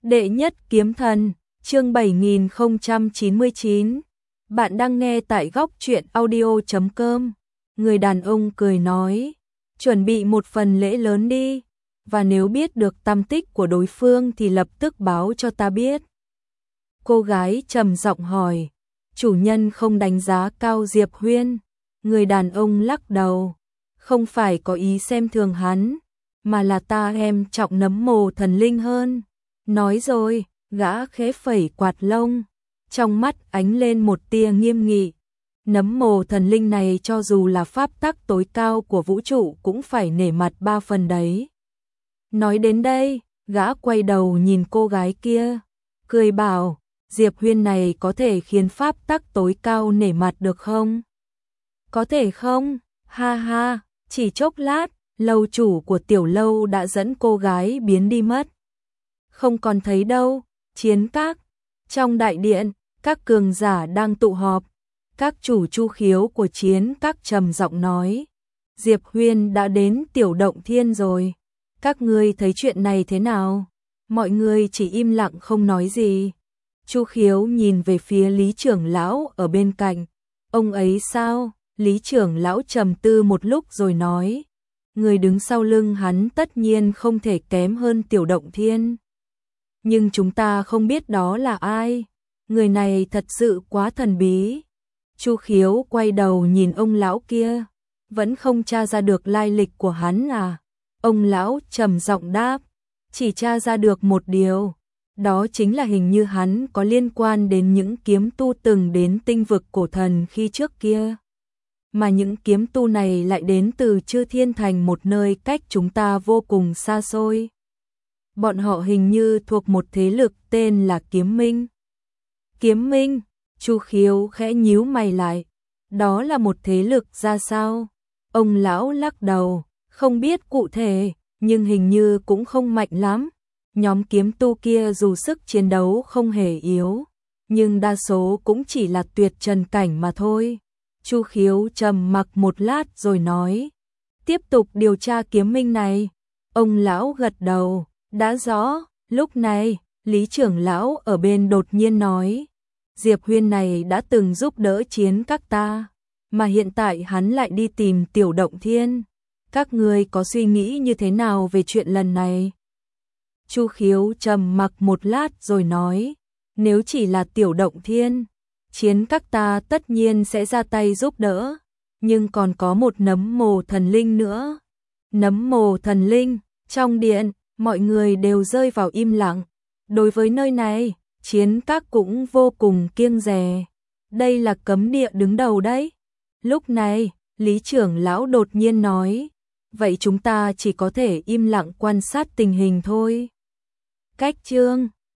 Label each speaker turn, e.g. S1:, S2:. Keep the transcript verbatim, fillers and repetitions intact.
S1: Đệ nhất kiếm thần, chương bảy nghìn không trăm chín mươi chín. Bạn đang nghe tại góc truyện audio chấm com. Người đàn ông cười nói, chuẩn bị một phần lễ lớn đi, và nếu biết được tăm tích của đối phương thì lập tức báo cho ta biết. Cô gái trầm giọng hỏi, chủ nhân không đánh giá cao Diệp Huyên. Người đàn ông lắc đầu, không phải có ý xem thường hắn, mà là ta em trọng nấm mồ thần linh hơn. Nói rồi, gã khẽ phẩy quạt lông, trong mắt ánh lên một tia nghiêm nghị. Nấm mồ thần linh này cho dù là pháp tắc tối cao của vũ trụ cũng phải nể mặt ba phần đấy. Nói đến đây, gã quay đầu nhìn cô gái kia, cười bảo, Diệp Huyên này có thể khiến pháp tắc tối cao nể mặt được không? Có thể không? Ha ha, chỉ chốc lát, lâu chủ của tiểu lâu đã dẫn cô gái biến đi mất. Không còn thấy đâu. Chiến các. Trong đại điện, các cường giả đang tụ họp. Các chủ chu khiếu của chiến các trầm giọng nói, Diệp Huyên đã đến tiểu động thiên rồi. Các ngươi thấy chuyện này thế nào? Mọi người chỉ im lặng không nói gì. Chu khiếu nhìn về phía Lý trưởng lão ở bên cạnh. Ông ấy sao? Lý trưởng lão trầm tư một lúc rồi nói, người đứng sau lưng hắn tất nhiên không thể kém hơn tiểu động thiên. Nhưng chúng ta không biết đó là ai. Người này thật sự quá thần bí. Chu khiếu quay đầu nhìn ông lão kia, vẫn không tra ra được lai lịch của hắn à? Ông lão trầm giọng đáp, chỉ tra ra được một điều, đó chính là hình như hắn có liên quan đến những kiếm tu từng đến tinh vực cổ thần khi trước kia. Mà những kiếm tu này lại đến từ Chư Thiên Thành, một nơi cách chúng ta vô cùng xa xôi. Bọn họ hình như thuộc một thế lực tên là Kiếm Minh. Kiếm Minh? Chu khiếu khẽ nhíu mày lại. Đó là một thế lực ra sao? Ông lão lắc đầu, không biết cụ thể, nhưng hình như cũng không mạnh lắm. Nhóm kiếm tu kia dù sức chiến đấu không hề yếu, nhưng đa số cũng chỉ là tuyệt trần cảnh mà thôi. Chu khiếu trầm mặc một lát rồi nói, tiếp tục điều tra Kiếm Minh này. Ông lão gật đầu, đã rõ. Lúc này, Lý trưởng lão ở bên đột nhiên nói, Diệp Huyên này đã từng giúp đỡ chiến các ta, mà hiện tại hắn lại đi tìm tiểu động thiên. Các ngươi có suy nghĩ như thế nào về chuyện lần này? Chu khiếu trầm mặc một lát rồi nói, nếu chỉ là tiểu động thiên, chiến các ta tất nhiên sẽ ra tay giúp đỡ, nhưng còn có một nấm mồ thần linh nữa. Nấm mồ thần linh? Trong điện, mọi người đều rơi vào im lặng. Đối với nơi này, chiến các cũng vô cùng kiêng dè. Đây là cấm địa đứng đầu đấy. Lúc này, Lý trưởng lão đột nhiên nói, vậy chúng ta chỉ có thể im lặng quan sát tình hình thôi. Cách chương